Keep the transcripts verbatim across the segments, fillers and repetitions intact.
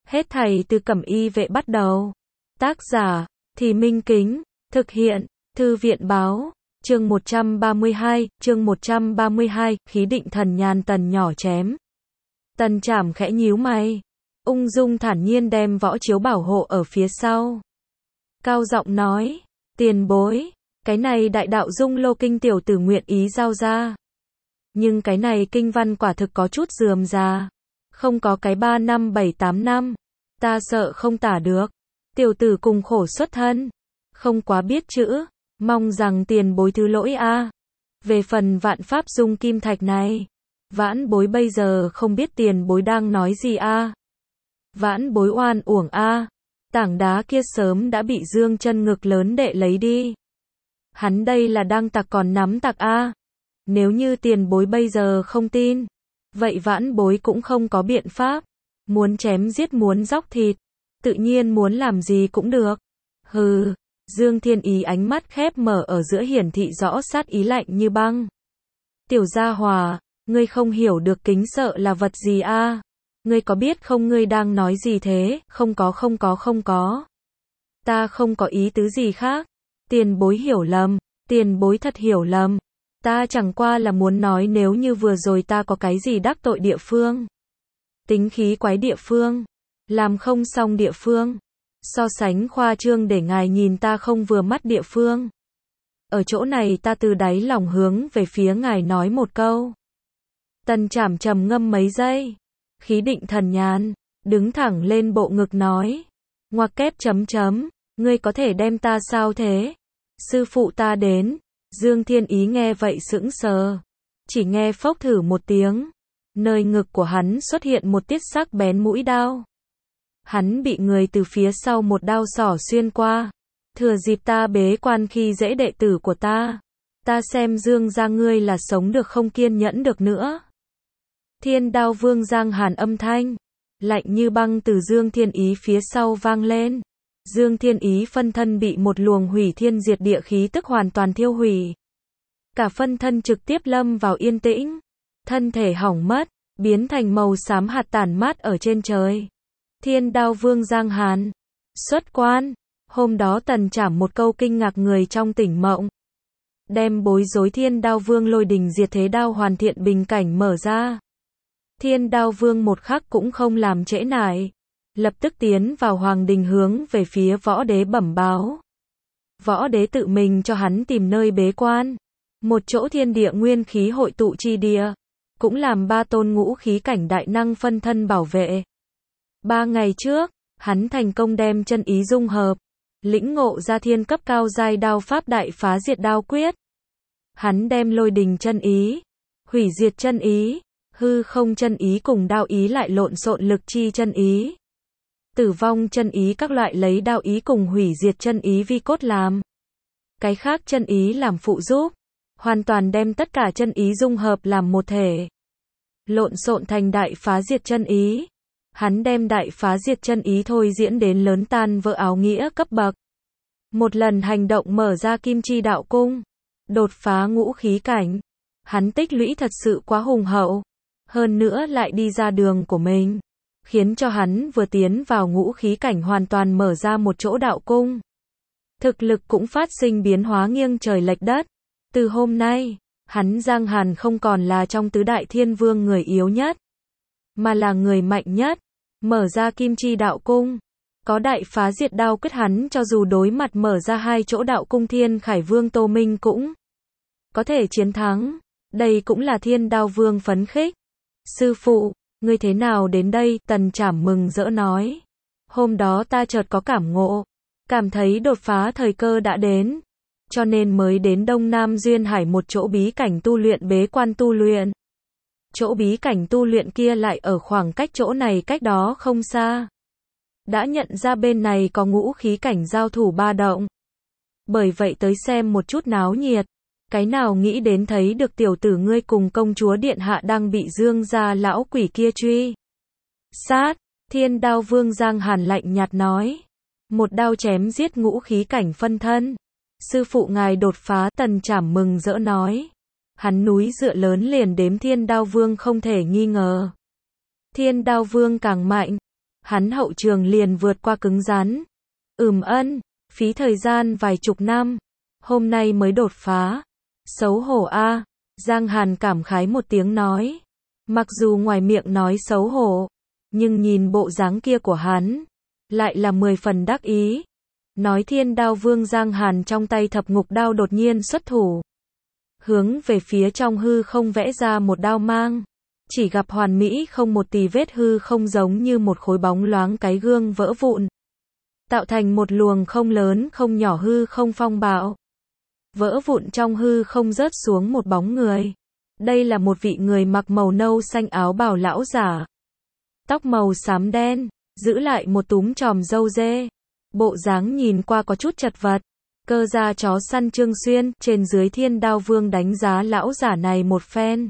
Hết thảy từ Cẩm Y Vệ bắt đầu. Tác giả, Thì Minh Kính, thực hiện, Thư viện Báo, chương một trăm ba mươi hai, chương một trăm ba mươi hai, khí định thần nhàn. Tần nhỏ chém. Tần Trảm khẽ nhíu mày, ung dung thản nhiên đem võ chiếu bảo hộ ở phía sau. Cao giọng nói, tiền bối, cái này đại đạo dung lô kinh tiểu tử nguyện ý giao ra. Nhưng cái này kinh văn quả thực có chút rườm rà. Không có cái ba năm bảy tám năm. Ta sợ không tả được. Tiểu tử cùng khổ xuất thân. Không quá biết chữ. Mong rằng tiền bối thứ lỗi a. Về phần vạn pháp dung kim thạch này. Vãn bối bây giờ không biết tiền bối đang nói gì a. Vãn bối oan uổng a. Tảng đá kia sớm đã bị Dương Chân Ngực lớn đệ lấy đi. Hắn đây là đang tặc còn nắm tặc a. Nếu như tiền bối bây giờ không tin, vậy vãn bối cũng không có biện pháp. Muốn chém giết muốn dóc thịt, tự nhiên muốn làm gì cũng được. Hừ, Dương Thiên Ý ánh mắt khép mở ở giữa hiển thị rõ sát ý lạnh như băng. Tiểu gia hòa, ngươi không hiểu được kính sợ là vật gì a? Ngươi có biết không ngươi đang nói gì thế? Không có không có không có. Ta không có ý tứ gì khác. Tiền bối hiểu lầm, tiền bối thật hiểu lầm. Ta chẳng qua là muốn nói nếu như vừa rồi ta có cái gì đắc tội địa phương. Tính khí quái địa phương. Làm không xong địa phương. So sánh khoa trương để ngài nhìn ta không vừa mắt địa phương. Ở chỗ này ta từ đáy lòng hướng về phía ngài nói một câu. Tần Trảm trầm ngâm mấy giây. Khí định thần nhàn. Đứng thẳng lên bộ ngực nói. Ngoặc kép chấm chấm. Ngươi có thể đem ta sao thế? Sư phụ ta đến. Dương Thiên Ý nghe vậy sững sờ. Chỉ nghe phốc thử một tiếng. Nơi ngực của hắn xuất hiện một tiết sắc bén mũi đao. Hắn bị người từ phía sau một đao xỏ xuyên qua. Thừa dịp ta bế quan khi dễ đệ tử của ta. Ta xem Dương gia ngươi là sống được không kiên nhẫn được nữa. Thiên Đao Vương Giang Hàn âm thanh. Lạnh như băng từ Dương Thiên Ý phía sau vang lên. Dương Thiên Ý phân thân bị một luồng hủy thiên diệt địa khí tức hoàn toàn thiêu hủy. Cả phân thân trực tiếp lâm vào yên tĩnh. Thân thể hỏng mất, biến thành màu xám hạt tản mát ở trên trời. Thiên Đao Vương Giang Hàn. Xuất quan. Hôm đó Tần Trảm một câu kinh ngạc người trong tỉnh mộng. Đem bối rối Thiên Đao Vương lôi đình diệt thế đao hoàn thiện bình cảnh mở ra. Thiên Đao Vương một khắc cũng không làm trễ nải. Lập tức tiến vào hoàng đình hướng về phía võ đế bẩm báo. Võ đế tự mình cho hắn tìm nơi bế quan. Một chỗ thiên địa nguyên khí hội tụ chi địa. Cũng làm ba tôn ngũ khí cảnh đại năng phân thân bảo vệ. Ba ngày trước, hắn thành công đem chân ý dung hợp. Lĩnh ngộ ra thiên cấp cao giai đao pháp đại phá diệt đao quyết. Hắn đem lôi đình chân ý, hủy diệt chân ý, hư không chân ý cùng đao ý lại lộn xộn lực chi chân ý. Tử vong chân ý các loại lấy đao ý cùng hủy diệt chân ý vi cốt làm. Cái khác chân ý làm phụ giúp. Hoàn toàn đem tất cả chân ý dung hợp làm một thể. Lộn xộn thành đại phá diệt chân ý. Hắn đem đại phá diệt chân ý thôi diễn đến lớn tan vỡ áo nghĩa cấp bậc. Một lần hành động mở ra kim chi đạo cung. Đột phá ngũ khí cảnh. Hắn tích lũy thật sự quá hùng hậu. Hơn nữa lại đi ra đường của mình. Khiến cho hắn vừa tiến vào ngũ khí cảnh hoàn toàn mở ra một chỗ đạo cung. Thực lực cũng phát sinh biến hóa nghiêng trời lệch đất. Từ hôm nay, hắn Giang Hàn không còn là trong tứ đại thiên vương người yếu nhất. Mà là người mạnh nhất. Mở ra kim chi đạo cung. Có đại phá diệt đao quyết hắn cho dù đối mặt mở ra hai chỗ đạo cung Thiên Khải Vương Tô Minh cũng có thể chiến thắng. Đây cũng là Thiên Đao Vương phấn khích. Sư phụ, ngươi thế nào đến đây? Tần Trảm mừng rỡ nói. Hôm đó ta chợt có cảm ngộ. Cảm thấy đột phá thời cơ đã đến. Cho nên mới đến Đông Nam Duyên Hải một chỗ bí cảnh tu luyện bế quan tu luyện. Chỗ bí cảnh tu luyện kia lại ở khoảng cách chỗ này cách đó không xa. Đã nhận ra bên này có ngũ khí cảnh giao thủ ba động. Bởi vậy tới xem một chút náo nhiệt. Cái nào nghĩ đến thấy được tiểu tử ngươi cùng công chúa điện hạ đang bị Dương gia lão quỷ kia truy sát. Thiên Đao Vương Giang Hàn lạnh nhạt nói. Một đao chém giết ngũ khí cảnh phân thân. Sư phụ ngài đột phá. Tần Trảm mừng rỡ nói. Hắn núi dựa lớn liền đếm Thiên Đao Vương không thể nghi ngờ. Thiên Đao Vương càng mạnh. hắn hậu trường liền vượt qua cứng rắn. Ừm ân, phí thời gian vài chục năm, hôm nay mới đột phá. Xấu hổ a, Giang Hàn cảm khái một tiếng nói. Mặc dù ngoài miệng nói xấu hổ, nhưng nhìn bộ dáng kia của hắn, lại là mười phần đắc ý. Nói Thiên Đao Vương Giang Hàn trong tay thập ngục đao đột nhiên xuất thủ. Hướng về phía trong hư không vẽ ra một đao mang. Chỉ gặp hoàn mỹ không một tì vết hư không giống như một khối bóng loáng cái gương vỡ vụn. Tạo thành một luồng không lớn không nhỏ hư không phong bạo. Vỡ vụn trong hư không rớt xuống một bóng người. Đây là một vị người mặc màu nâu xanh áo bào lão giả. Tóc màu xám đen, giữ lại một túm chòm râu dê. Bộ dáng nhìn qua có chút chật vật. Cơ gia chó săn Trương Xuyên, trên dưới Thiên Đao Vương đánh giá lão giả này một phen.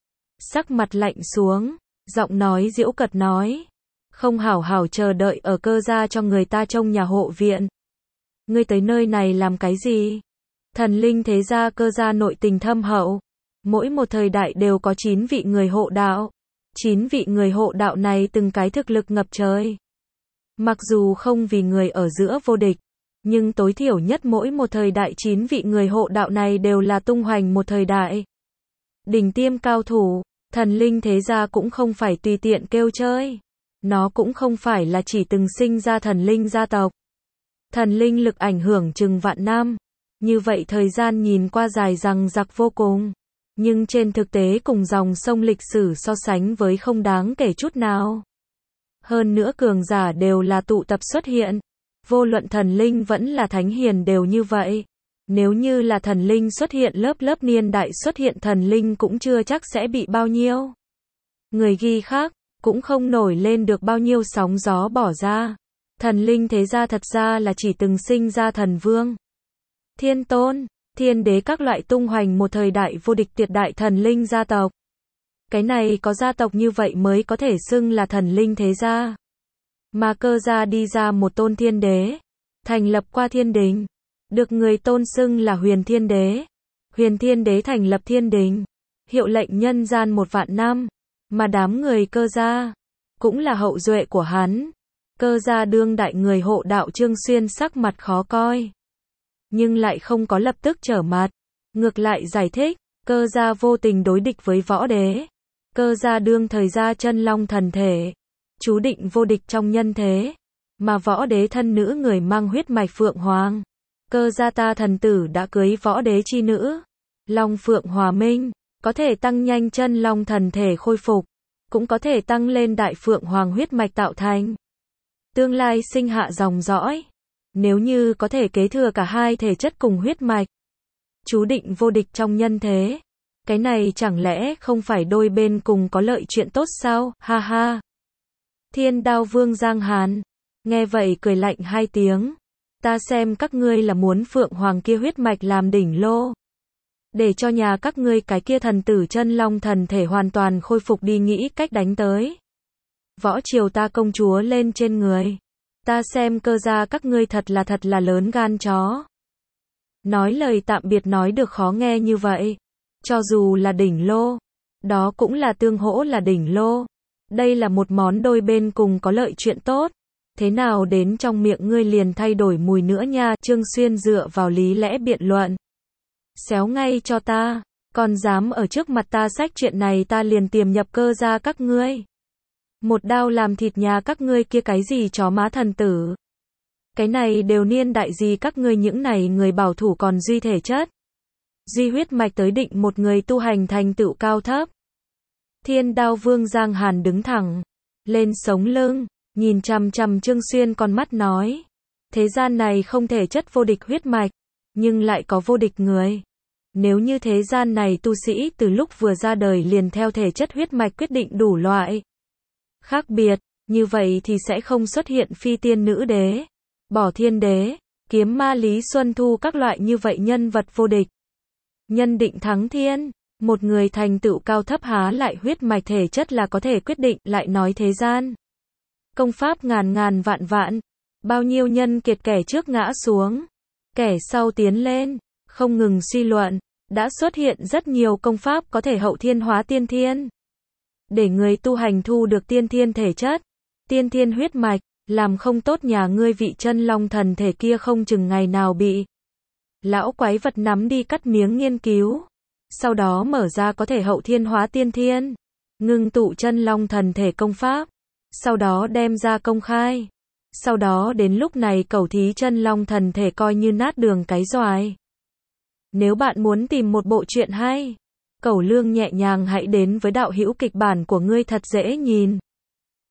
Sắc mặt lạnh xuống, giọng nói giễu cợt nói. Không hảo hảo chờ đợi ở cơ gia cho người ta trông nhà hộ viện. Ngươi tới nơi này làm cái gì? Thần linh thế gia cơ gia nội tình thâm hậu. Mỗi một thời đại đều có chín vị người hộ đạo. Chín vị người hộ đạo này từng cái thực lực ngập trời. Mặc dù không vì người ở giữa vô địch, nhưng tối thiểu nhất mỗi một thời đại chín vị người hộ đạo này đều là tung hoành một thời đại. Đỉnh tiêm cao thủ, thần linh thế gia cũng không phải tùy tiện kêu chơi. Nó cũng không phải là chỉ từng sinh ra thần linh gia tộc. Thần linh lực ảnh hưởng chừng vạn năm. Như vậy thời gian nhìn qua dài dằng dặc vô cùng. Nhưng trên thực tế cùng dòng sông lịch sử so sánh với không đáng kể chút nào. Hơn nữa cường giả đều là tụ tập xuất hiện. Vô luận thần linh vẫn là thánh hiền đều như vậy. Nếu như là thần linh xuất hiện lớp lớp niên đại xuất hiện thần linh cũng chưa chắc sẽ bị bao nhiêu người ghi khác, cũng không nổi lên được bao nhiêu sóng gió bỏ ra. Thần linh thế gia thật ra là chỉ từng sinh ra thần vương, thiên tôn, thiên đế các loại tung hoành một thời đại vô địch tuyệt đại thần linh gia tộc. Cái này có gia tộc như vậy mới có thể xưng là thần linh thế gia. Mà cơ gia đi ra một tôn thiên đế, thành lập qua thiên đình, được người tôn xưng là huyền thiên đế. Huyền thiên đế thành lập thiên đình, hiệu lệnh nhân gian một vạn năm, mà đám người cơ gia, cũng là hậu duệ của hắn. Cơ gia đương đại người hộ đạo Trương Xuyên sắc mặt khó coi, nhưng lại không có lập tức trở mặt, ngược lại giải thích, cơ gia vô tình đối địch với võ đế. Cơ gia đương thời gia chân long thần thể, chú định vô địch trong nhân thế, mà võ đế thân nữ người mang huyết mạch Phượng Hoàng. Cơ gia ta thần tử đã cưới võ đế chi nữ, Long Phượng hòa minh, có thể tăng nhanh chân long thần thể khôi phục, cũng có thể tăng lên đại Phượng Hoàng huyết mạch tạo thành. Tương lai sinh hạ dòng dõi, nếu như có thể kế thừa cả hai thể chất cùng huyết mạch, chú định vô địch trong nhân thế. Cái này chẳng lẽ không phải đôi bên cùng có lợi chuyện tốt sao, ha ha. Thiên Đao Vương Giang Hàn, nghe vậy cười lạnh hai tiếng. Ta xem các ngươi là muốn Phượng Hoàng kia huyết mạch làm đỉnh lô, để cho nhà các ngươi cái kia thần tử chân long thần thể hoàn toàn khôi phục đi, nghĩ cách đánh tới võ triều ta công chúa lên trên người. Ta xem cơ gia các ngươi thật là thật là lớn gan chó. Nói lời tạm biệt nói được khó nghe như vậy. Cho dù là đỉnh lô, đó cũng là tương hỗ là đỉnh lô. Đây là một món đôi bên cùng có lợi chuyện tốt. Thế nào đến trong miệng ngươi liền thay đổi mùi nữa nha. Trương Xuyên dựa vào lý lẽ biện luận. Xéo ngay cho ta, còn dám ở trước mặt ta xách chuyện này ta liền tiềm nhập cơ gia các ngươi. Một đao làm thịt nhà các ngươi kia cái gì chó má thần tử. Cái này đều niên đại gì các ngươi những này người bảo thủ còn duy thể chất. Duy huyết mạch tới định một người tu hành thành tựu cao thấp. Thiên Đao Vương Giang Hàn đứng thẳng, lên sống lưng, nhìn chằm chằm Trương Xuyên con mắt nói. Thế gian này không thể chất vô địch huyết mạch, nhưng lại có vô địch người. Nếu như thế gian này tu sĩ từ lúc vừa ra đời liền theo thể chất huyết mạch quyết định đủ loại khác biệt, như vậy thì sẽ không xuất hiện phi tiên nữ đế, bỏ thiên đế, kiếm ma Lý Xuân Thu các loại như vậy nhân vật vô địch. Nhân định thắng thiên, một người thành tựu cao thấp há lại huyết mạch thể chất là có thể quyết định, lại nói thế gian. Công pháp ngàn ngàn vạn vạn, bao nhiêu nhân kiệt kẻ trước ngã xuống, kẻ sau tiến lên, không ngừng suy luận, đã xuất hiện rất nhiều công pháp có thể hậu thiên hóa tiên thiên. Để người tu hành thu được tiên thiên thể chất, Tiên thiên huyết mạch, làm không tốt nhà ngươi vị chân long thần thể kia không chừng ngày nào bị lão quái vật nắm đi cắt miếng nghiên cứu. Sau đó mở ra có thể hậu thiên hóa tiên thiên, ngưng tụ chân long thần thể công pháp, sau đó đem ra công khai. Sau đó đến lúc này cẩu thí chân long thần thể coi như nát đường cái xoài. Nếu bạn muốn tìm một bộ truyện hay, Cẩu Lương nhẹ nhàng hãy đến với đạo hữu kịch bản của ngươi thật dễ nhìn.